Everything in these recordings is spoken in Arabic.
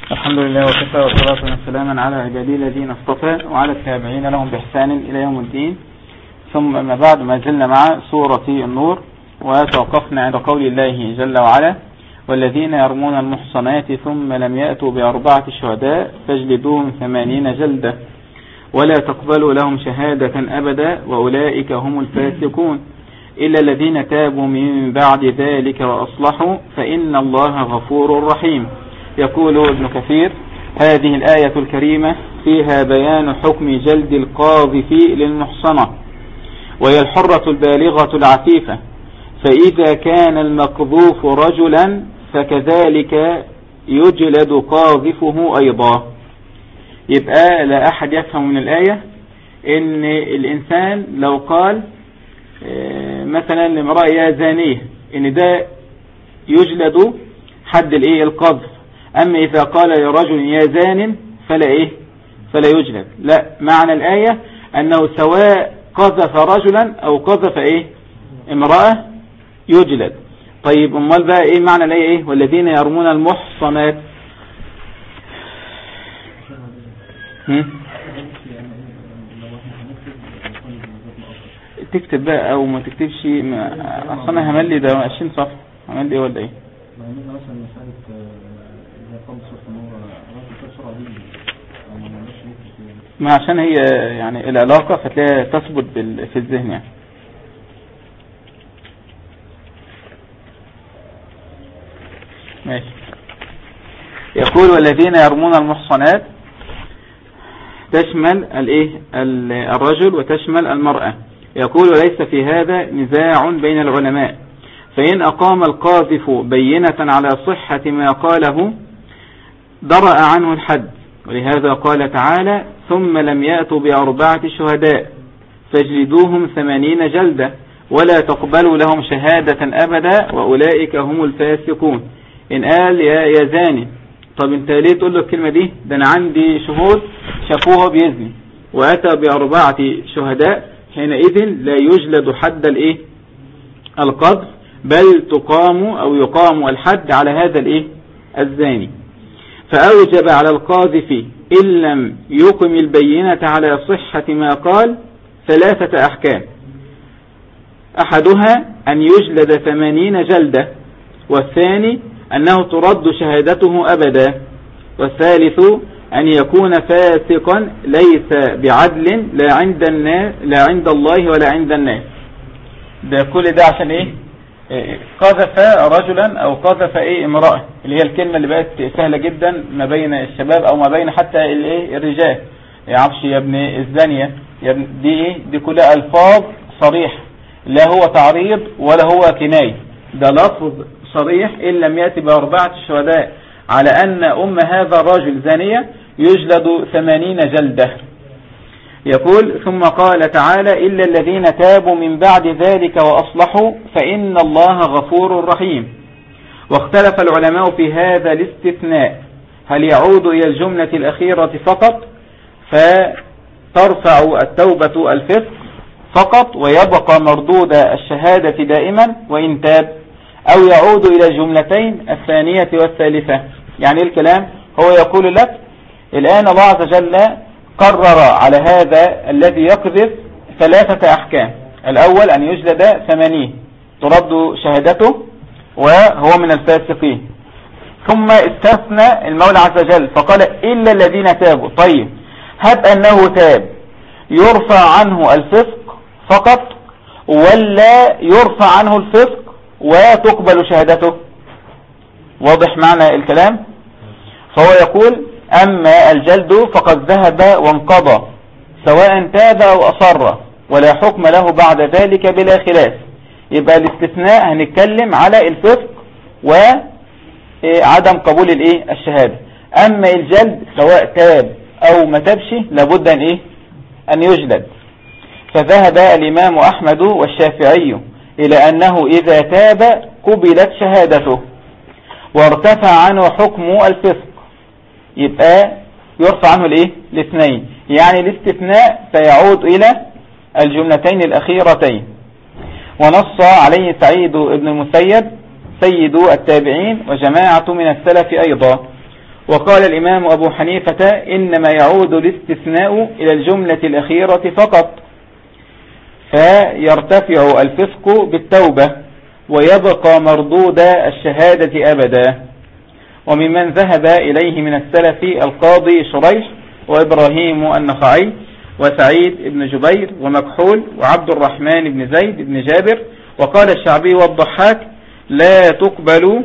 الحمد لله وكفى والصلاة والسلام على عبادي الذين اصطفى وعلى التابعين لهم بإحسان إلى يوم الدين. ثم ما بعد، ما زلنا مع سورة النور، وتوقفنا عند قول الله جل وعلا: والذين يرمون المحصنات ثم لم يأتوا بأربعة شهداء فاجلدوهم 80 جلدة ولا تقبلوا لهم شهادة أبدا وأولئك هم الفاسقون إلا الذين تابوا من بعد ذلك وأصلحوا فإن الله غفور رحيم. يقول ابن كثير: هذه الآية الكريمة فيها بيان حكم جلد القاذف للمحصنة، وهي الحرة البالغة العفيفة، فإذا كان المقذوف رجلا فكذلك يجلد قاذفه أيضا. يبقى لا أحد يفهم من الآية إن الإنسان لو قال مثلا لامرأة يا زانية إن ده يجلد حد القذف، أما إذا قال لرجل يا زان فلا يجلد. لا، معنى الآية أنه سواء قذف رجلا أو قذف امرأة يجلد. طيب امال بقى معنى الآية والذين يرمون المحصنات؟ تكتب بقى او ما تكتبش، اصلا هملي ده 20 صفحة، هملي ايه ولا ايه؟ ما عشان هي يعني العلاقة فتلاقيها تثبت في الذهن يعني. ماشي. يقول: والذين يرمون المحصنات تشمل الرجل وتشمل المرأة. يقول: وليس في هذا نزاع بين العلماء، فإن أقام القاذف بينة على صحة ما قاله درأ عنه الحد، ولهذا قال تعالى: ثم لم يأتوا بأربعة شهداء فاجلدوهم 80 جلدة ولا تقبلوا لهم شهادة أبدا وأولئك هم الفاسقون. إن قال يا زاني، طب انت ليه تقول له الكلمة دي؟ ده أنا عندي شهود شافوها بيزني وأتى بأربعة شهداء، حينئذ لا يجلد حد القذف، بل تقام أو يقام الحد على هذا الزاني. فأوجب على القاذف إن لم يقم البينة على صحة ما قال 3 أحكام: أحدها أن يجلد 80 جلدة، والثاني أنه ترد شهادته أبدا، والثالث أن يكون فاسقا ليس بعدل لا عند الله ولا عند الناس. ده كل ده عشان قذف رجلا أو قذف امرأة، اللي هي الكلمة اللي بقت سهلة جدا ما بين الشباب أو ما بين حتى الرجال. يعرفش يا ابن الزانية، دي كلها ألفاظ صريح، لا هو تعريض ولا هو كناية، ده لفظ صريح: إن لم يأتي بأربعة شهداء على أن هذا الرجل زانية يجلد 80 جلدة. يقول: ثم قال تعالى: إلا الذين تابوا من بعد ذلك وأصلحوا فإن الله غفور رحيم. واختلف العلماء في هذا الاستثناء، هل يعود إلى الجملة الأخيرة فقط فترفع التوبة الفسق فقط ويبقى مردود الشهادة دائما وإن تاب، أو يعود إلى الجملتين الثانية والثالثة؟ يعني الكلام هو يقول لك الآن الله عز وجل قرر على هذا الذي يقذف 3 أحكام: الأول أن يجلد 80 ترد شهادته وهو من الفاسقين، ثم استثنى المولى عز وجل فقال: إلا الذين تابوا. طيب، هب أنه تاب يرفع عنه الفسق فقط ولا يرفع عنه الفسق وتقبل شهادته؟ واضح معنى الكلام؟ فهو يقول: أما الجلد فقد ذهب وانقضى سواء تاب أو أصر ولا حكم له بعد ذلك بلا خلاف. يبقى الاستثناء هنتكلم على الفسق وعدم قبول الشهادة. أما الجلد سواء تاب أو ما تابش لابد أن يجلد. فذهب الإمام أحمد والشافعي إلى أنه إذا تاب قبلت شهادته وارتفع عنه حكم الفسق، يبقى يرفع عنه الاثنين، يعني الاستثناء سيعود إلى الجملتين الأخيرتين. ونص عليه سعيد بن المسيب سيد التابعين وجماعة من السلف أيضا. وقال الإمام أبو حنيفة إنما يعود الاستثناء إلى الجملة الأخيرة فقط، فيرتفع الفسق بالتوبة ويبقى مردود الشهادة أبدا. وممن ذهب إليه من السلف القاضي شريح وإبراهيم النخعي وسعيد بن جبير ومكحول وعبد الرحمن بن زيد بن جابر. وقال الشعبي والضحاك لا تقبل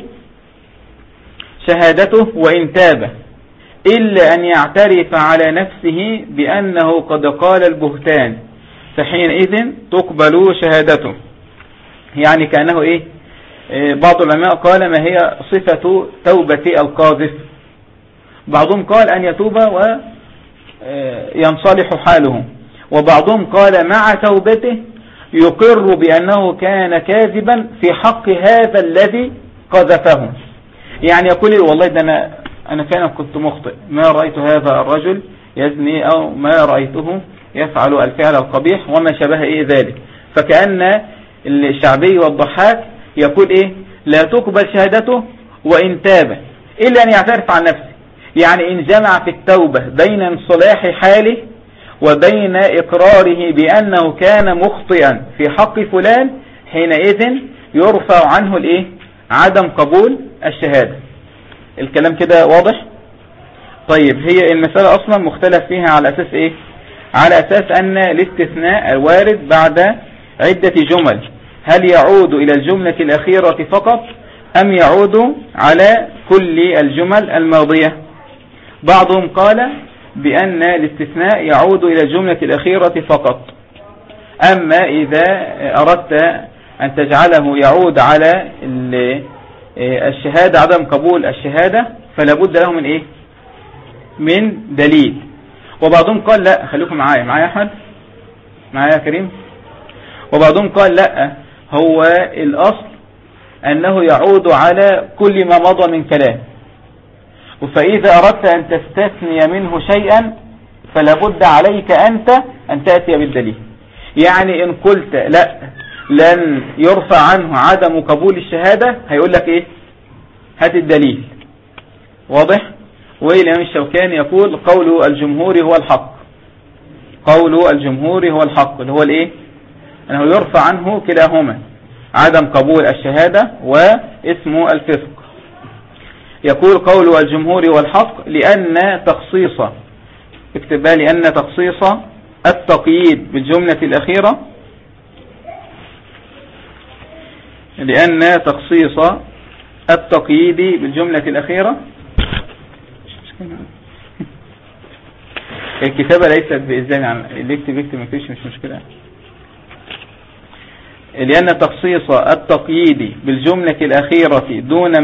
شهادته وإن تاب إلا أن يعترف على نفسه بأنه قد قال البهتان، فحينئذ تقبل شهادته. يعني كأنه إيه؟ بعض العلماء قال ما هي صفة توبة القاذف؟ بعضهم قال أن يتوب وينصلح حاله، وبعضهم قال مع توبته يقر بأنه كان كاذبا في حق هذا الذي قذفه. يعني يقول والله ده أنا فعلا كنت مخطئ، ما رأيت هذا الرجل يزني أو ما رأيته يفعل الفعل القبيح وما شبه ذلك. فكأن الشعبي والضحاك يقول لا تقبل شهادته وإن تاب إلا أن يعترف عن نفسه. يعني إن جمع في التوبة بين انصلاح حاله وبين إقراره بأنه كان مخطئا في حق فلان، حينئذ يرفع عنه عدم قبول الشهادة. الكلام كده واضح؟ طيب، هي المسألة أصلا مختلف فيها على أساس على أساس أن الاستثناء الوارد بعد عدة جمل هل يعود إلى الجملة الأخيرة فقط أم يعود على كل الجمل الماضية؟ بعضهم قال بأن الاستثناء يعود إلى الجملة الأخيرة فقط، أما إذا أردت أن تجعله يعود على الشهادة عدم قبول الشهادة فلا بد له من من دليل. وبعضهم قال لا، خليكم معايا أحمد، معايا يا كريم. وبعضهم قال لا، هو الأصل أنه يعود على كل ما مضى من كلام، فإذا أردت أن تستثني منه شيئا فلا بد عليك أنت أن تأتي بالدليل. يعني إن قلت لا لن يرفع عنه عدم قبول الشهادة هيقول لك هات الدليل. واضح؟ والإمام الشوكاني يقول قول الجمهور هو الحق. قول الجمهور هو الحق اللي هو أنه يرفع عنه كلاهما، عدم قبول الشهادة واسم الفسق. يقول قول الجمهور هو الحق لأن تخصيص اكتبها لأن تخصيص التقييد بالجملة الأخيرة لأن تخصيص التقييد بالجملة الأخيرة الكتابة ليست بإذن عن اللي يكتب ما فيش، مش مشكلة. لأن تخصيص التقييد بالجملة الأخيرة دون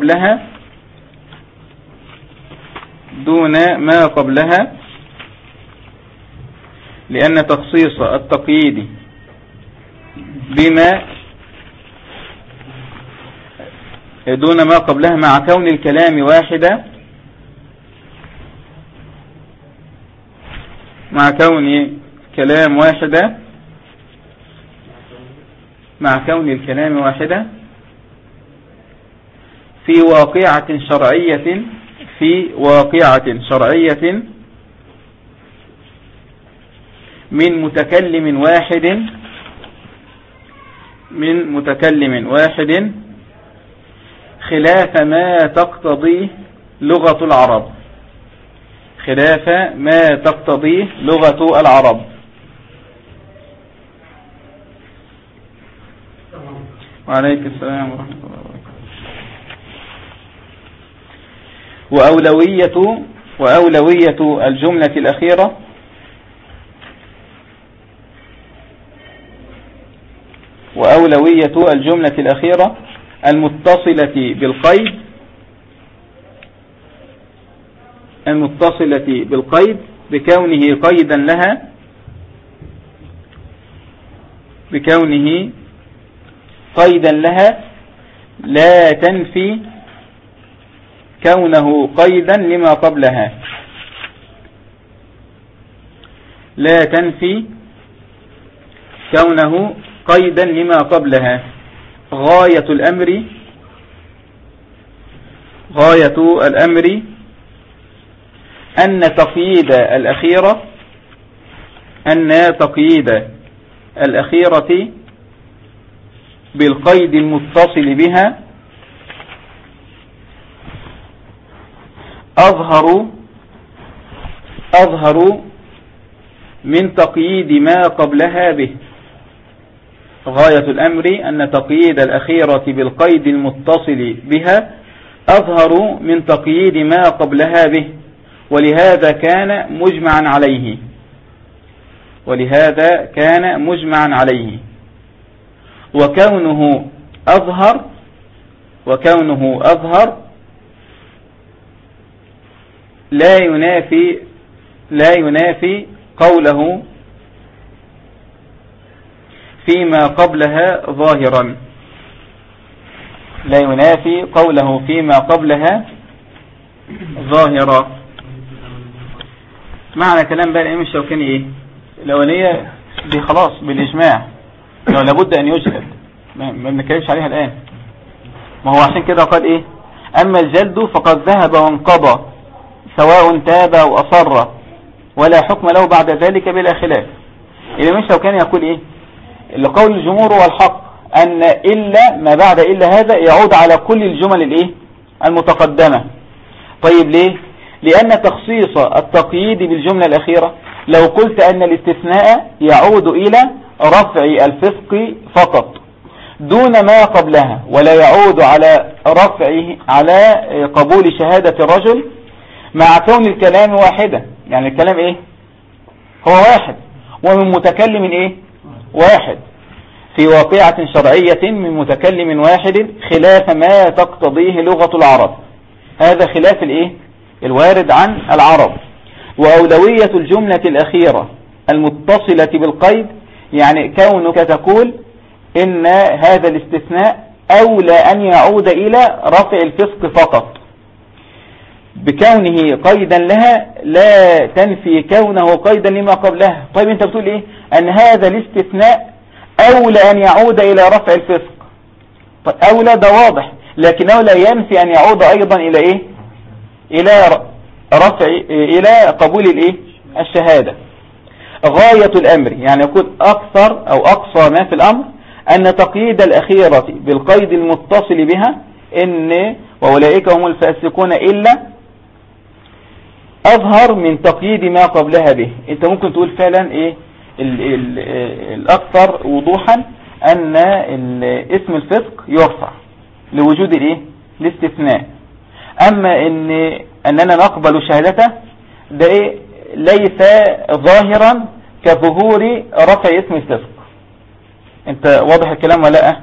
ما قبلها لأن تخصيص التقييد بما دون ما قبلها مع كون الكلام واحدة، مع كون الكلام واحدة في واقعة شرعية من متكلم واحد خلاف ما تقتضيه لغة العرب. وعليك السلام ورحمة الله وبركاته. وأولوية الجملة الأخيرة المتصلة بالقيد بكونه قيدا لها لا تنفي كونه قيدا لما قبلها. غاية الأمر أن تقييد الأخيرة بالقيد المتصل بها أظهر من تقييد ما قبلها به. غاية الأمر أن تقييد الأخيرة بالقيد المتصل بها أظهر من تقييد ما قبلها به، ولهذا كان مجمعا عليه. وكونه أظهر لا ينافي قوله فيما قبلها ظاهرا. لا ينافي قوله فيما قبلها ظاهرا. معنى كلام بقى الإمام الشوكاني إيه؟ الأولية دي خلاص بالإجماع لو لابد أن يجلد، ما بنتكلمش عليها الآن. ما هو عشان كده قال إيه؟ أما الجلد فقد ذهب وانقضى سواء تاب أو أصر ولا حكم له بعد ذلك بلا خلاف. الإمام الشوكاني يقول إيه؟ لقول الجمهور والحق أن إلا ما بعد إلا هذا يعود على كل الجمل الإيه؟ المتقدمة. طيب ليه؟ لأن تخصيص التقييد بالجملة الأخيرة لو قلت أن الاستثناء يعود إلى رفع الفسق فقط دون ما قبلها، ولا يعود على على قبول شهادة الرجل، مع كون الكلام واحدا. يعني الكلام إيه؟ هو واحد، ومن متكلم إيه؟ واحد، في واقعة شرعية من متكلم واحد خلاف ما تقتضيه لغة العرب. هذا خلاف الإيه؟ الوارد عن العرب. وأولوية الجملة الأخيرة المتصلة بالقيد، يعني كونك تقول إن هذا الاستثناء أولى أن يعود إلى رفع الفسق فقط، بكونه قيدا لها لا تنفي كونه قيدا لما قبلها. طيب أنت بتقول إيه؟ أن هذا الاستثناء أولى أن يعود إلى رفع الفسق. طيب أولى ده واضح، لكن أولى ينفي أن يعود أيضا إلى إيه؟ إلى قبول الإيه؟ الشهادة. غاية الأمر، يعني يقول أكثر أو أقصى ما في الأمر أن تقييد الأخيرة بالقيد المتصل بها إن وأولئك هم الفاسقون إلا أظهر من تقييد ما قبلها به. أنت ممكن تقول فعلا إيه الأكثر وضوحا أن اسم الفسق يرفع لوجود الإيه؟ الاستثناء. أما أننا نقبل شهادته ده إيه؟ ليس ظاهرا كظهور رفع اسم الفسق. أنت واضح الكلام ولا لا؟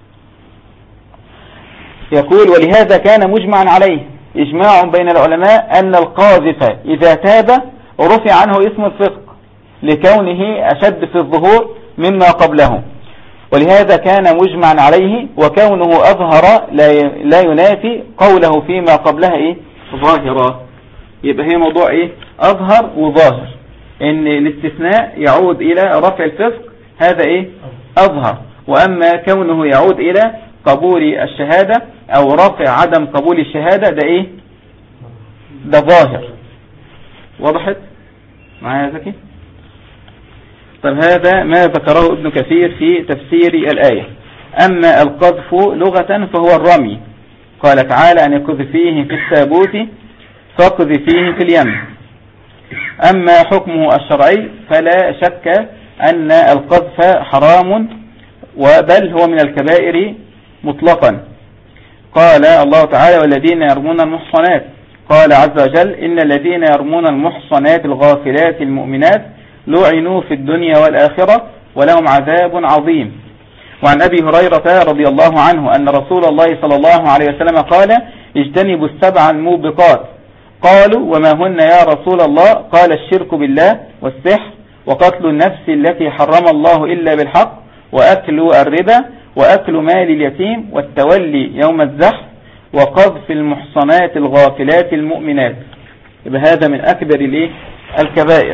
يقول ولهذا كان مجمعا عليه إجماع بين العلماء أن القاذف إذا تاب رفع عنه اسم الفسق لكونه أشد في الظهور مما قبله. ولهذا كان مجمعا عليه، وكونه أظهر لا ينافي قوله فيما قبلها إيه؟ ظاهرا. يبقى هي موضوع إيه؟ أظهر وظاهر، إن الاستثناء يعود إلى رفع الفسق هذا إيه؟ أظهر. وأما كونه يعود إلى قبول الشهادة أو رفع عدم قبول الشهادة ده إيه؟ ده ظاهر. وضحت معايا يا زكي؟ طب هذا ما ذكره ابن كثير في تفسير الآية. أما القذف لغة فهو الرمي، قال تعالى أن يقذفيه في التابوت فاقذفيه في اليم. أما حكمه الشرعي فلا شك أن القذف حرام، وبل هو من الكبائر مطلقا. قال الله تعالى والذين يرمون المحصنات، قال عز وجل إن الذين يرمون المحصنات الغافلات المؤمنات لعنوا في الدنيا والآخرة ولهم عذاب عظيم. وعن أبي هريرة رضي الله عنه أن رسول الله صلى الله عليه وسلم قال اجتنبوا السبع الموبقات. قالوا وما هن يا رسول الله؟ قال الشرك بالله والسحر وقتل النفس التي حرم الله إلا بالحق وأكل الربا وأكل مال اليتيم والتولي يوم الزحف وقذف المحصنات الغافلات المؤمنات. يبقى هذا من أكبر الكبائر.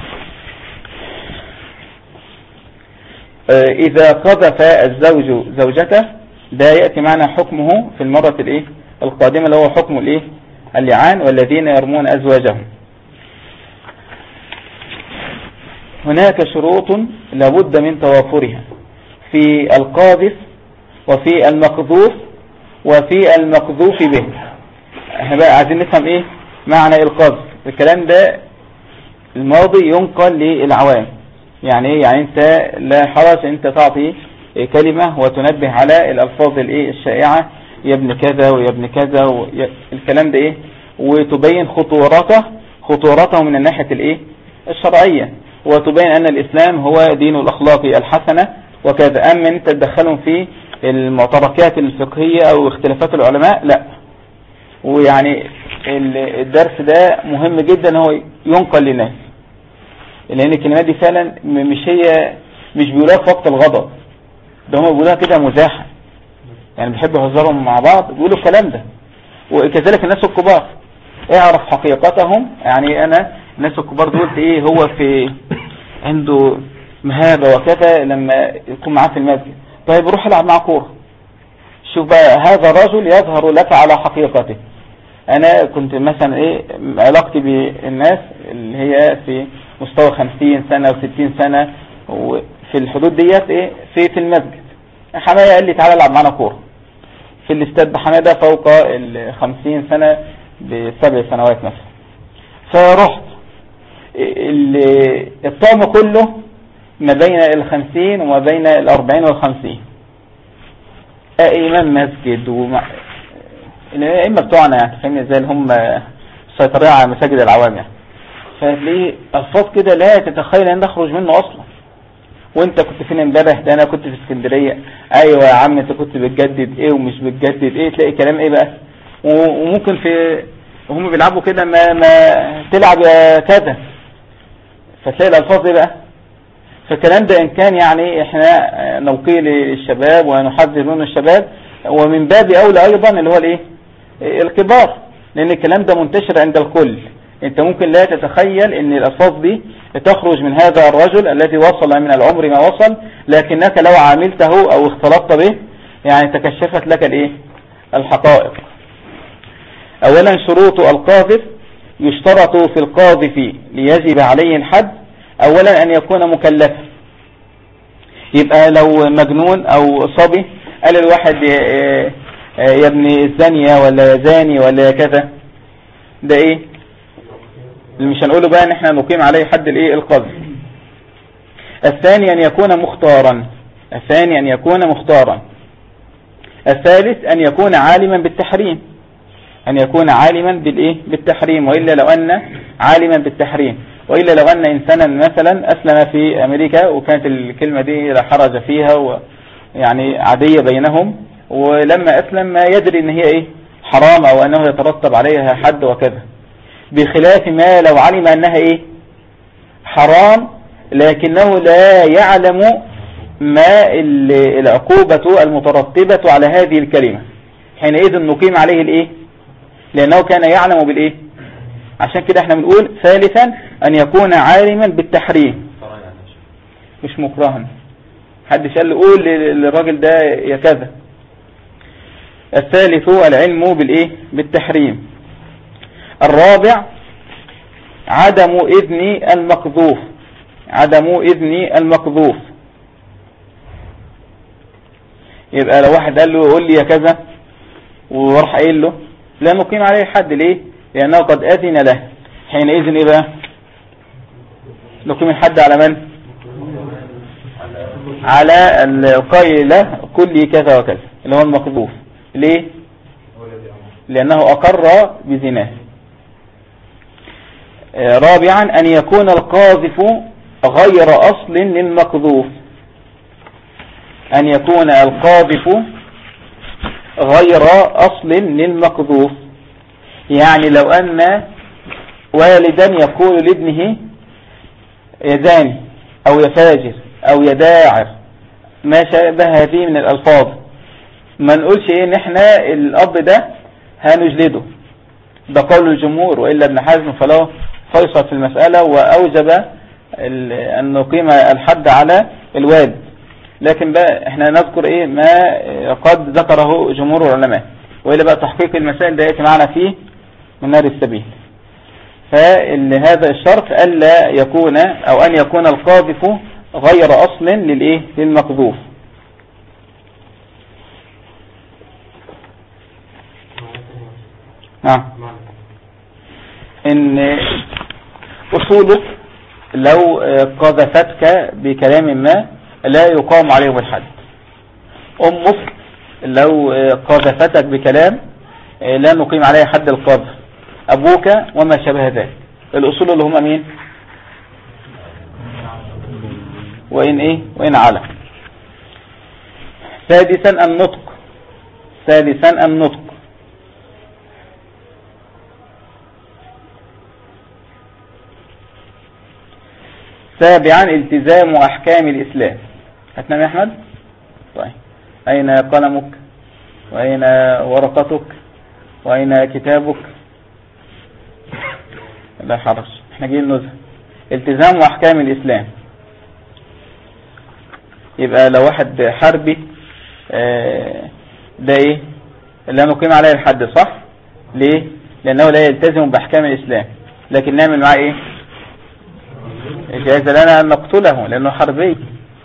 إذا قذف الزوج زوجته ده يأتي معنا حكمه في المرة القادمة اللي هو حكم اللعان والذين يرمون أزواجهم. هناك شروط لابد من توافرها في القاذف وفي المقذوف وفي المقذوف به. احنا بقى عايزين نفهم ايه معنى القذف. الكلام ده الماضي ينقل للعوام. يعني ايه؟ يعني انت لا حرج انت تعطي كلمة وتنبه على الالفاظ الايه الشائعة، يا ابن كذا ويا ابن كذا الكلام ده ايه، وتبين خطورته من الناحية الايه الشرعية، وتبين ان الاسلام هو دين الاخلاق الحسنة وكذا. اما انت تدخلهم في المعتركات الفقهية او اختلافات العلماء لا. ويعني الدرس ده مهم جدا هو ينقل للناس، لان الكلمات دي فعلا مش بيقولوها في وقت الغضب، ده هم بيقولوها كده مزاحة، يعني بيحبوا يهزرهم مع بعض بيقولوا الكلام ده. وكذلك الناس الكبار اعرف حقيقتهم. يعني انا الناس الكبار دول ايه، هو في عنده مهابة وكذا لما يكون معاه في المسجد، طيب روح العب مع كورة. شوف بقى هذا الرجل يظهر لك على حقيقته. انا كنت مثلا ايه علاقتي بالناس اللي هي في مستوى 50 سنة و60 سنة وفي الحدود ديت ايه في المسجد. حماية قال لي تعالى العب معنا كورة في الاستاد بحماده فوق 50 سنة ب7 سنوات مثلا. فرحت الطعم كله ما بين 50 وما بين 40 و50 امام مسجد الائمه بتوعنا، يعني فاهمين ازاي اللي هم سيطرين على مساجد العوام. يعني فتلاقيه الفاظ كده لا تتخيل ان نخرج منه اصلا. وانت كنت فين امبارح؟ ده انا كنت في اسكندريه. ايوه يا عم انت كنت بتجدد ايه ومش بتجدد ايه، تلاقي كلام ايه بقى. وممكن في هم بيلعبوا كده ما تلعب كذا، فتلاقي الالفاظ ايه بقى. فالكلام ده ان كان يعني احنا نوقيه للشباب ونحذر منه الشباب، ومن باب اولى ايضا اللي هو الايه الكبار، لان الكلام ده منتشر عند الكل. انت ممكن لا تتخيل ان الالفاظ دي تخرج من هذا الرجل الذي وصل من العمر ما وصل، لكنك لو عاملته او اختلطت به يعني تكشفت لك الايه الحقائق. اولا شروط القاذف، يشترط في القاذف ليجب عليه الحد اولا ان يكون مكلفا. يبقى لو مجنون او صبي قال الواحد يا ابن الزانية ولا يا زاني ولا يا كذا، ده ايه اللي مش هنقوله بقى ان احنا نقيم عليه حد الايه القذف. الثاني ان يكون مختارا. الثالث ان يكون عالما بالتحريم. والا لو ان عالما بالتحريم، والا لو ان انسانا مثلا اسلم في امريكا وكانت الكلمة دي لا حرج فيها يعني عادية بينهم، ولما اسلم ما يدري ان هي ايه حرام او انه يترتب عليها حد وكذا، بخلاف ما لو علم انها ايه حرام لكنه لا يعلم ما العقوبة المترتبة على هذه الكلمة، حينئذ نقيم عليه الايه لانه كان يعلم بالايه. عشان كده احنا بنقول ثالثا ان يكون عالما بالتحريم مش مكرها. حد قال له قول للراجل ده يا كذا. الثالث العلم بالايه بالتحريم. الرابع عدم إذن المقذوف. يبقى لو واحد قال له قول لي يا كذا وراح قايل له لا نقيم عليه حد. ليه؟ لأنه قد أذن له. حينئذ ايه بقى نقيم الحد على من؟ على القائل له قل لي كذا وكذا اللي هو المقذوف. ليه؟ لأنه أقر بزناه. رابعا أن يكون القاذف غير أصل للمقذوف. يعني لو أن والدا يقول لابنه يا زاني أو يا فاجر أو يا داعر ما شابه هذه من الألفاظ، ما نقولش ايه ان احنا الأب ده هنجلده، ده قول الجمهور، وإلا ابن حزم فله فيصل في المسألة وأوجب أن نقيم الحد على الوالد. لكن بقى احنا نذكر ايه ما قد ذكره جمهور العلماء، وإلا بقى تحقيق المسائل ده يأتي معنا فيه من نار السبيل. فهذا الشرط ألا يكون أو أن يكون القاذف غير أصل للإيه للمقذوف. إن أصولك لو قذفتك بكلام ما لا يقام عليه الحد. أمك لو قذفتك بكلام لا نقيم عليه حد القذف. أبوك وما شابه ذلك. الأصول اللي هم مين؟ وإن إيه؟ وإن على. سادسا النطق. سابعا التزام أحكام الإسلام. هتنام يا أحمد؟ طيب أين قلمك وأين ورقتك وأين كتابك؟ لا حرج، احنا جايين نزهة. التزام أحكام الإسلام. يبقى لو واحد حربي ده ايه لا نقيم عليه الحد، صح؟ ليه؟ لأنه لا يلتزم بأحكام الإسلام، لكن نعمل معاه ايه؟ جائز لنا أن نقتله لأنه حربي.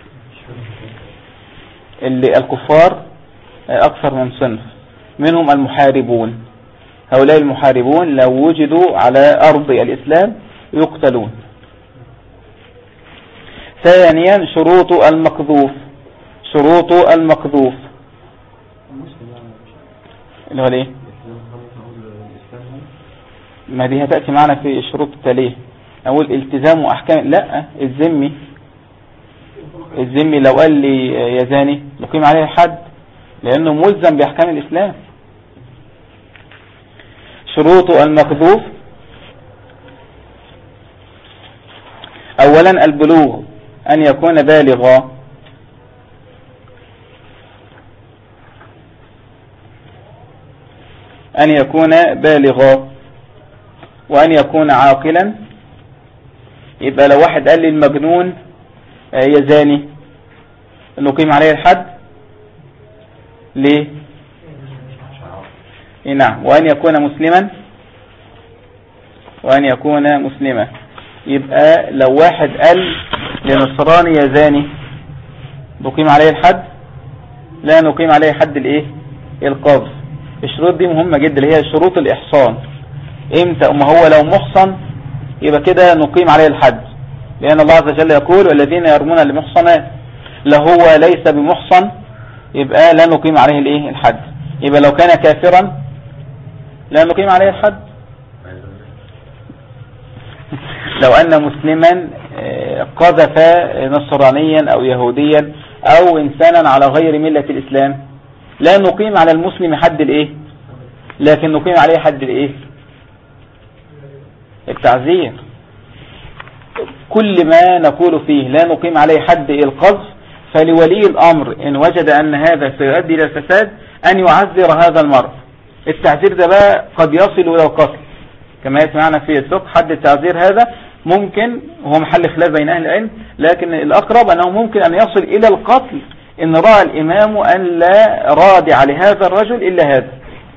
الكفار أكثر من صنف، منهم المحاربون. هؤلاء المحاربون لو وجدوا على أرض الإسلام يقتلون. ثانيا شروط المقذوف اللي هو ليه؟ ما دي هتأتي معنا في الشروط التالية. أقول التزام أحكام، لا الذمي لو قال لي يا زاني نقيم عليه الحد لأنه ملزم بأحكام الإسلام. شروط المقذوف: أولا البلوغ، أن يكون بالغا. وأن يكون عاقلا. يبقى لو واحد قال لي المجنون يزاني نقيم عليه الحد. ليه؟ نعم. وأن يكون مسلما. يبقى لو واحد قال لنصراني يزاني نقيم عليه الحد؟ لا نقيم عليه حد الايه؟ القذف. الشروط دي مهمة جدا، اللي هي شروط الإحصان. امتى؟ ما هو لو محصن يبقى كده نقيم عليه الحد، لأن الله عز وجل يقول والذين يرمون المحصنات. لو هو ليس بمحصن يبقى لا نقيم عليه الايه؟ الحد. يبقى لو كان كافرا لا نقيم عليه الحد. لو أن مسلما قذف نصرانيا أو يهوديا أو إنسانا على غير ملة الإسلام لا نقيم على المسلم حد الايه؟ لكن نقيم عليه حد الايه؟ التعزير. كل ما نقول فيه لا نقيم عليه حد القذف، فلولي الأمر إن وجد أن هذا سيؤدي إلى الفساد أن يعذر هذا المرء. التعذير ده بقى قد يصل إلى القتل كما يسمعنا في الفقه. حد التعذير هذا ممكن، وهو محل خلاف بين أهل العلم، لكن الأقرب أنه ممكن أن يصل إلى القتل إن رأى الإمام أن لا رادع لهذا الرجل إلا هذا.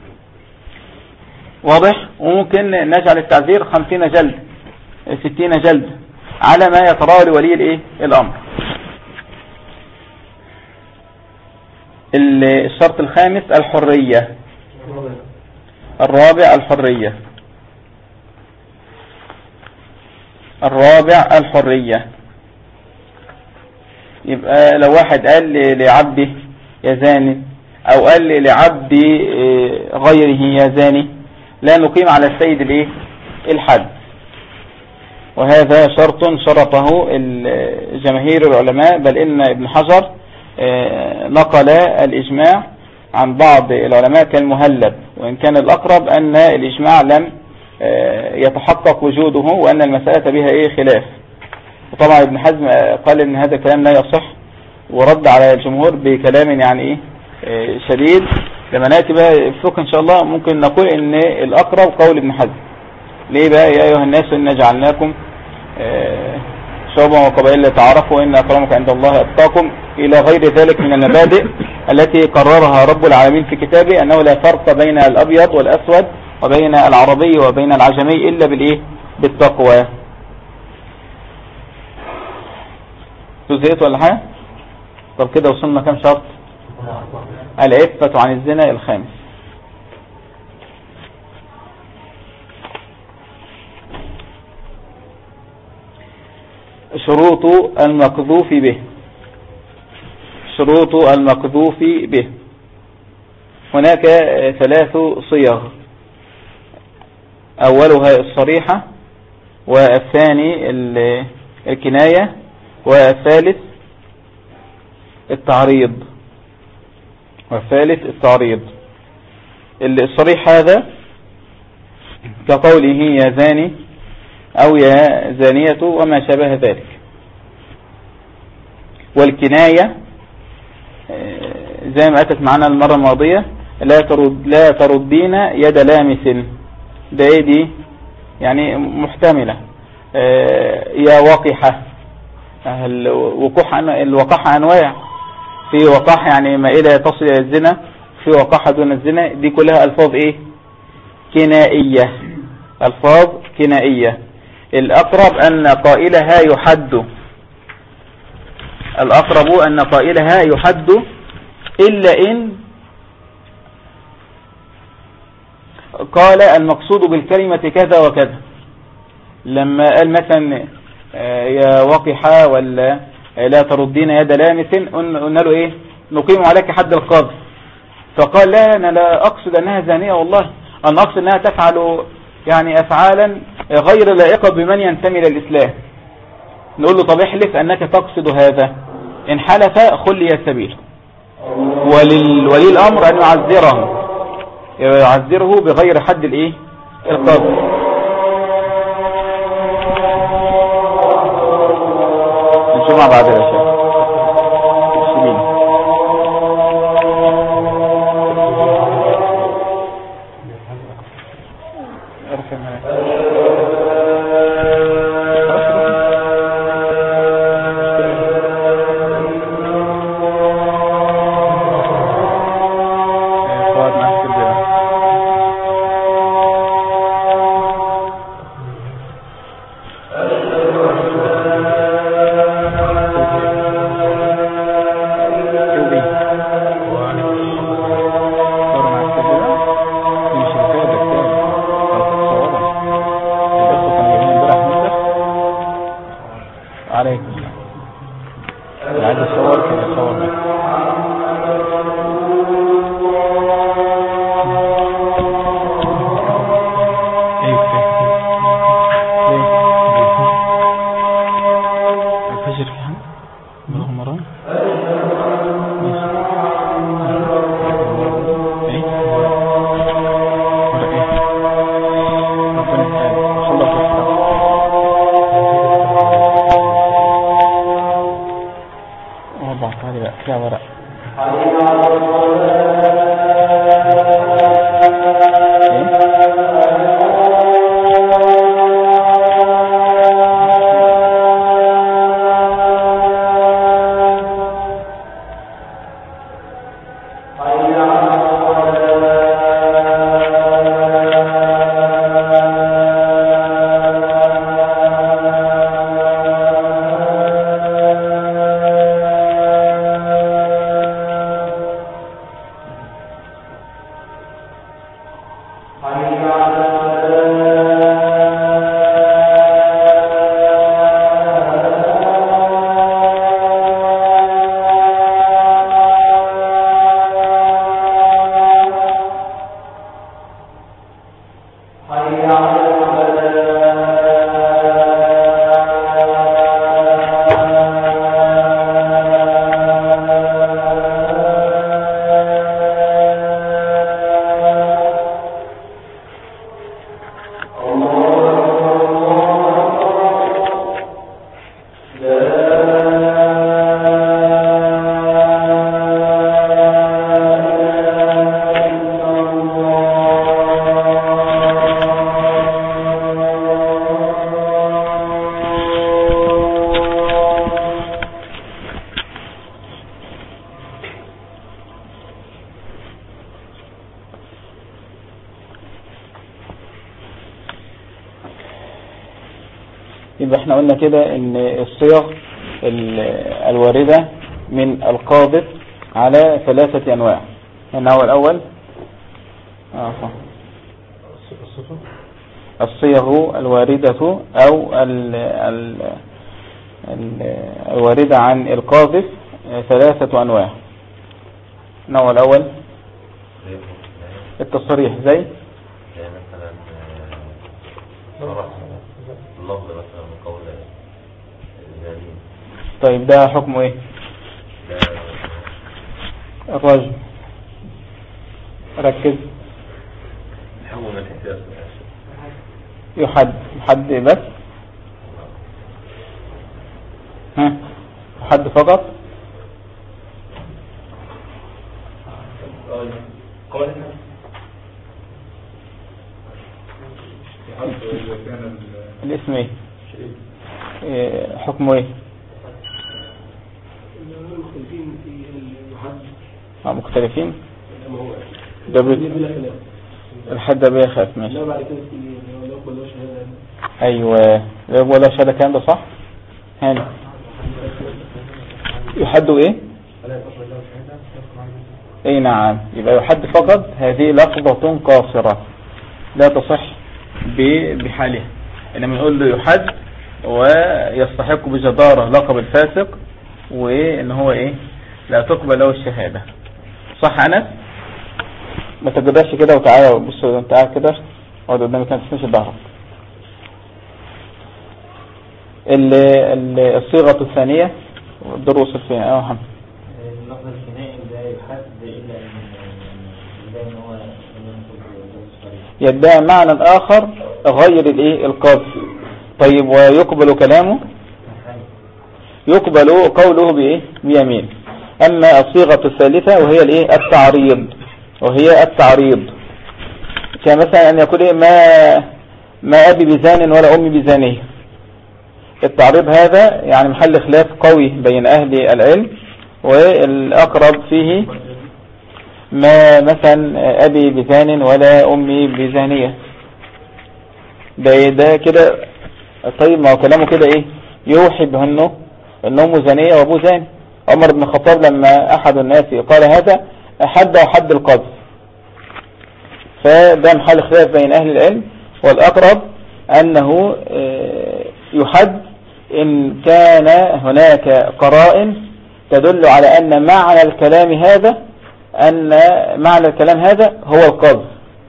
واضح؟ وممكن نجعل التعذير 50 جلد 60 جلد على ما يتراءى لولي الايه؟ الأمر. الشرط الخامس الحرية. الرابع الحرية. يبقى لو واحد قال لعبده يا زاني او قال لعبد غيره يا زاني لا نقيم على السيد الايه؟ الحد. وهذا شرط شرطه جماهير العلماء، بل إن ابن حجر نقل الإجماع عن بعض العلماء كالمهلب، وإن كان الأقرب أن الإجماع لم يتحقق وجوده وأن المسألة بها خلاف. وطبعا ابن حزم قال إن هذا الكلام لا يصح، ورد على الجمهور بكلام يعني شديد. لما نأتي بقى الفقه إن شاء الله ممكن نقول إن الأقرب قول ابن حزم. ليه بقى؟ يا أيها الناس إنا جعلناكم شعوبا وقبائل لتعارفوا إن أكرمكم عند الله أتقاكم، إلى غير ذلك من المبادئ التي قررها رب العالمين في كتابه، أنه لا فرق بين الأبيض والأسود وبين العربي وبين العجمي إلا بالتقوى. زهقت ولا حاجة؟ طب كده وصلنا كم شرط؟ العفة عن الزنا الخامس. شروط المقذوف به. شروط المقذوف به هناك 3 صيغ، أولها الصريحة، والثاني الكناية، والثالث التعريض. الصريح هذا كقوله يا زاني أو يا زانية وما شابه ذلك. والكناية زي ما أتت معنا المرة الماضية، لا تردين يد لامس، ده دي يعني محتملة. يا وقحة، الوقاحة أنواع، في وقاحة يعني ما إلى تصل إلى الزنا، في وقاحة دون الزنا، دي كلها ألفاظ كنائية. ألفاظ كنائية. الأقرب أن قائلها يحد، إلا إن قال المقصود بالكلمة كذا وكذا. لما قال مثلا يا وقحة ولا لا تردين يد لامس، قلنا له نقيم عليك حد القذف، فقال لا أنا لا أقصد أنها زانية، والله أنا أقصد أنها تفعل يعني أفعالا غير لائقة بمن ينتمي إلى الإسلام. نقول له طب احلف أنك تقصد هذا، إن حلف خلي السبيل. ولي الأمر أن يعذره بغير حد القذف. نشوف مع بعض يا شيخ. يبقى احنا قلنا كده ان الصيغ الواردة من القاذف على 3 أنواع. النوع الأول الصيغ الواردة أو الواردة عن القاذف 3 أنواع. النوع الأول التصريح زي مثلا اللفظ مثلا من قول اليمين. طيب ده حكمه ايه؟ الرجل ركز. حكم من حيث يحد بس. ها يحد فقط. الاسم ايه؟ حكمه ايه؟ مختلفين. الحد بيه خاف ماشي. ايوه لا ولا شهاده كان ده صح. هاني يحد ايه؟ اي نعم. يبقى يحد فقط. هذه لفظة قاصرة لا تصح بحالها، انما نقول له يحد ويستحق بجدارة لقب الفاسق، وان هو ايه لا تقبل له الشهادة. صح أنس؟ ما تجدرش كده وتعالى بص انت قاعد كده اقعد قدامي كان تسمش ظهرك. الصيغة الثانية الدور وصل فيها محمد. اللفظ الكنائي لا يحد إلا إن هو يدعي معنى آخر غير الايه القاذف. طيب ويقبل كلامه؟ يقبل قوله بايه؟ بيمين. اما الصيغة الثالثة وهي الايه التعريض، وهي التعريض كمثلا ان يقول ايه ما ابي بزان ولا امي بزانية. التعريض هذا يعني محل خلاف قوي بين اهل العلم، والاقرب فيه ما مثلا ابي بزان ولا امي بزانية. ده كده. طيب ما هو كلامه كده ايه يوحي بانه امه زانية وابوه زاني. عمر بن الخطاب لما احد الناس قال هذا حد وحد القذف، فده محل خلاف بين اهل العلم، والاقرب انه يحد ان كان هناك قرائن تدل على ان معنى الكلام هذا هو القذف،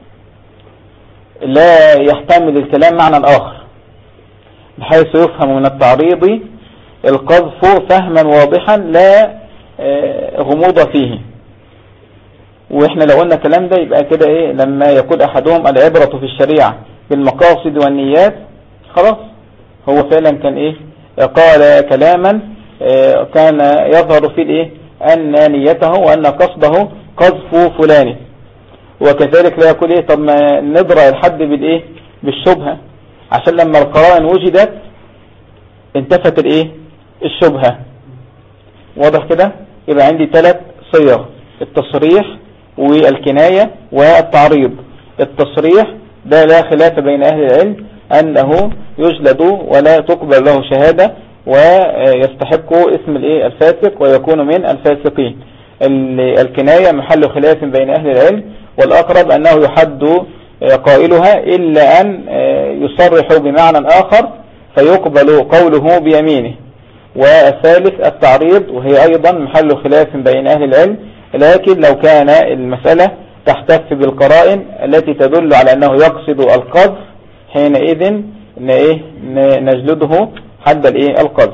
لا يحتمل الكلام معنى آخر، بحيث يفهم من التعريض القذف فهما واضحا لا غموض فيه. واحنا لو قلنا الكلام ده يبقى كده ايه لما يقول احدهم العبرة في الشريعة بالمقاصد والنيات، خلاص هو فعلا كان ايه قال كلاما كان يظهر فيه الايه ان نيته وان قصده قذف فلان. وكذلك لا يقول ايه طب ما نضرع الحد بالايه بالشبهة، عشان لما القرائن وجدت انتفت الايه الشبهة. واضح كده؟ يبقى عندي 3 صيغ: التصريح والكناية والتعريض. التصريح ده لا خلاف بين اهل العلم انه يجلد ولا تقبل له شهادة ويستحق اسم الايه الفاسق ويكون من الفاسقين. الكناية محل خلاف بين اهل العلم، والاقرب انه يحد قائلها الا ان يصرح بمعنى اخر فيقبل قوله بيمينه. والثالث التعريض، وهي ايضا محل خلاف بين اهل العلم، لكن لو كان المسألة تحتف بالقرائن التي تدل على انه يقصد القذف حينئذ نجلده حد الايه القذف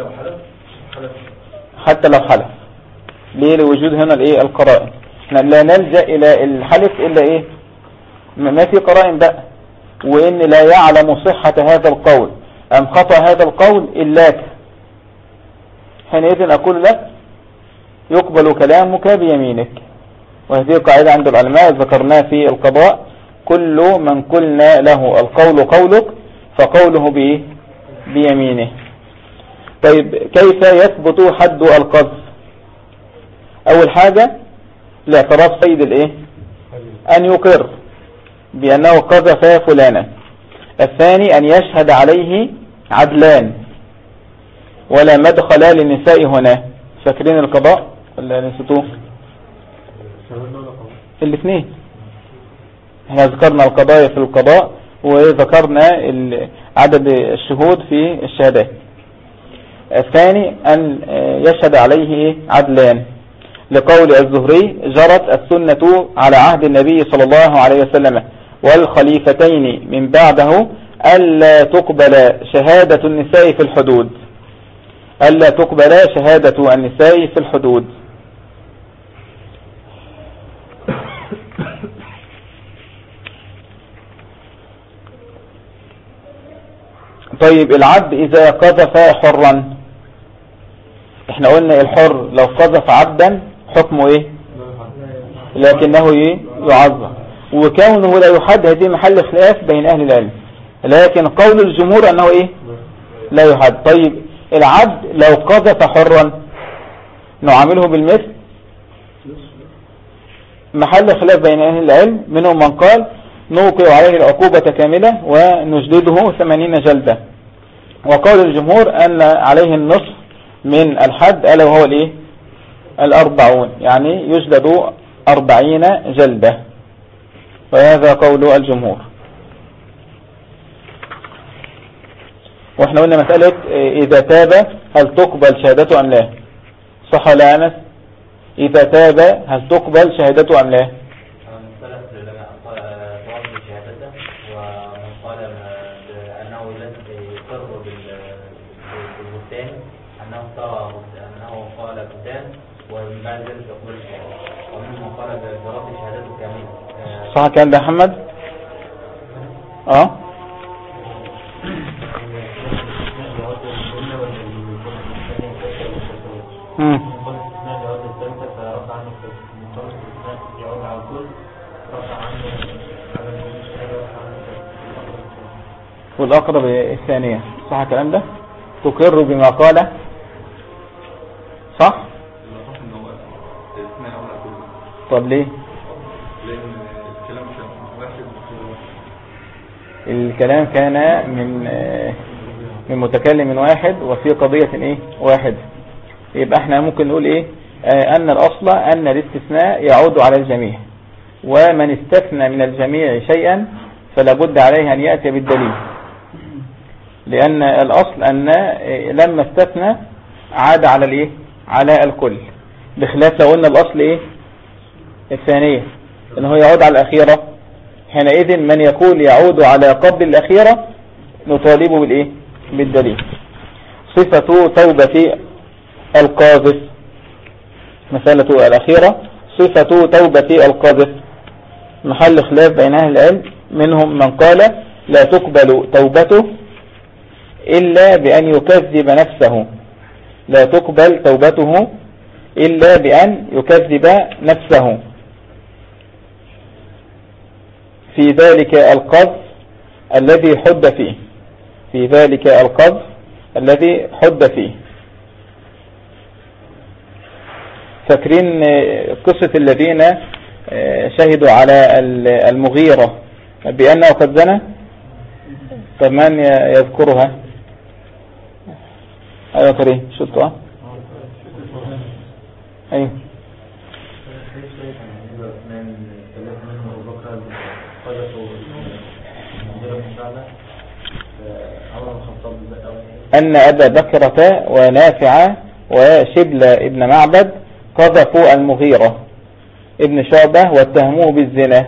حتى لو حلف. ليه؟ لوجود هنا الايه القرائن. احنا لا نلجأ الى الحلف الا ايه ما في قرائن بقى، وان لا يعلم صحة هذا القول ام خطأ هذا القول الاك، حينئذ اقول لك يقبل كلامك بيمينك. وهذه قاعدة عند العلماء ذكرناها في القضاء: كل من قلنا له القول قولك فقوله بيمينه. طيب كيف يثبت حد القذف؟ اول حاجة الاعتراف سيد الايه ان يقر بانه قذف فلانا. الثاني ان يشهد عليه عدلان ولا مدخل للنساء هنا. فاكرين القضاء ولا نسيتوه؟ الاثنين احنا ذكرنا القضايا في القضاء وذكرنا عدد الشهود في الشهادات. الثاني أن يشهد عليه عدلان، لقول الزهري جرت السنة على عهد النبي صلى الله عليه وسلم والخليفتين من بعده ألا تقبل شهادة النساء في الحدود، ألا تقبل شهادة النساء في الحدود. طيب العبد إذا قذف حرا، احنا قلنا الحر لو قذف عبدا حكمه ايه؟ لكنه يعذب، وكونه لا يحد هذه محل خلاف بين أهل العلم، لكن قول الجمهور أنه ايه؟ لا يحد. طيب العبد لو قذف حرا نعامله بالمثل؟ محل خلاف بين أهل العلم، منهم من قال نوقع عليه العقوبة كاملة ونجلده 80 جلدة، وقول الجمهور أن عليه النصف من الحد ألا وهو الايه؟ 40، يعني يجلد 40 جلدة، وهذا قول الجمهور. واحنا قلنا مسألة إذا تاب هل تقبل شهادته أم لا؟ صح ولا أنس؟ إذا تاب هل تقبل شهادته أم لا؟ صح كان ده محمد؟ والأقرب الثانية. صح الكلام ده؟ تقر بما قال؟ صح؟ طب ليه؟ الكلام كان من متكلم واحد وفي قضية ايه واحد، يبقى احنا ممكن نقول ايه ان الاصل ان الاستثناء يعود على الجميع، ومن استثنى من الجميع شيئا فلا بد عليه ان يأتي بالدليل، لان الاصل ان لما استثنى عاد على الايه على الكل، بخلاف لو قلنا الاصل ايه الثانية انه يعود على الاخيرة، حينئذ من يقول يعود على قبل الأخيرة نطالبه بالإيه؟ بالدليل. صفة توبة القاذف، مسألة الأخيرة صفة توبة القاذف محل خلاف بين أهل العلم، منهم من قال لا تقبل توبته إلا بأن يكذب نفسه، لا تقبل توبته إلا بأن يكذب نفسه في ذلك القذف الذي حد فيه، في ذلك القذف الذي حد فيه. فاكرين قصة الذين شهدوا على المغيرة بأنه قد زنى؟ طب من يذكرها؟ أيوة كريم شفتوها؟ أيوة أن أبا بكرة ونافع وشبل ابن معبد قذفوا المغيرة ابن شعبة واتهموه بالزنا،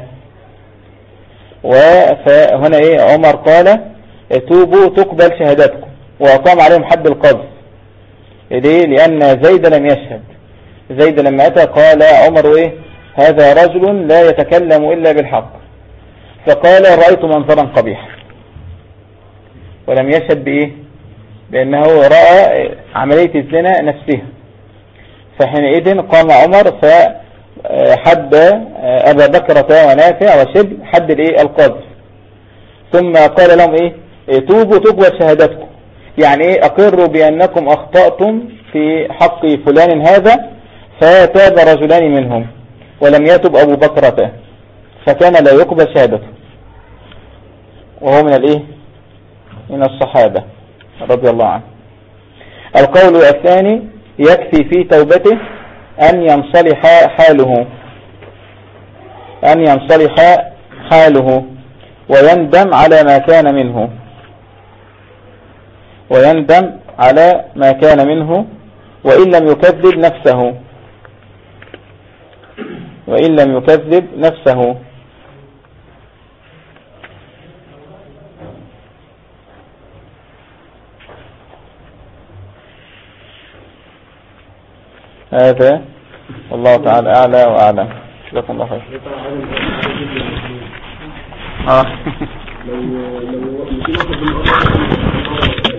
فهنا ايه عمر قال توبوا تقبل شهادتكم، وأقام عليهم حد القذف. ليه؟ لأن زيد لم يشهد، زيد لما أتى قال عمر ايه هذا رجل لا يتكلم إلا بالحق، فقال رأيت منظرا قبيحا، ولم يشهد بإيه؟ بأنه رأى عملية الزنا نفسها. فحينئذ قام عمر فحد أبا بكرة ونافع وشبل حد الإيه؟ القذف، ثم قال لهم إيه توبوا تقبل شهادتكم، يعني إيه أقروا بأنكم أخطأتم في حق فلان هذا، فتاب رجلان منهم ولم يتب أبو بكرة، فكان لا يقبل شهادته، وهو من الإيه من الصحابة. رضي الله عنه. القول الثاني يكفي في توبته أن ينصلح حاله ويندم على ما كان منه وإن لم يكذب نفسه هذا والله تعالى أعلى وأعلم. جزاكم الله خير. لو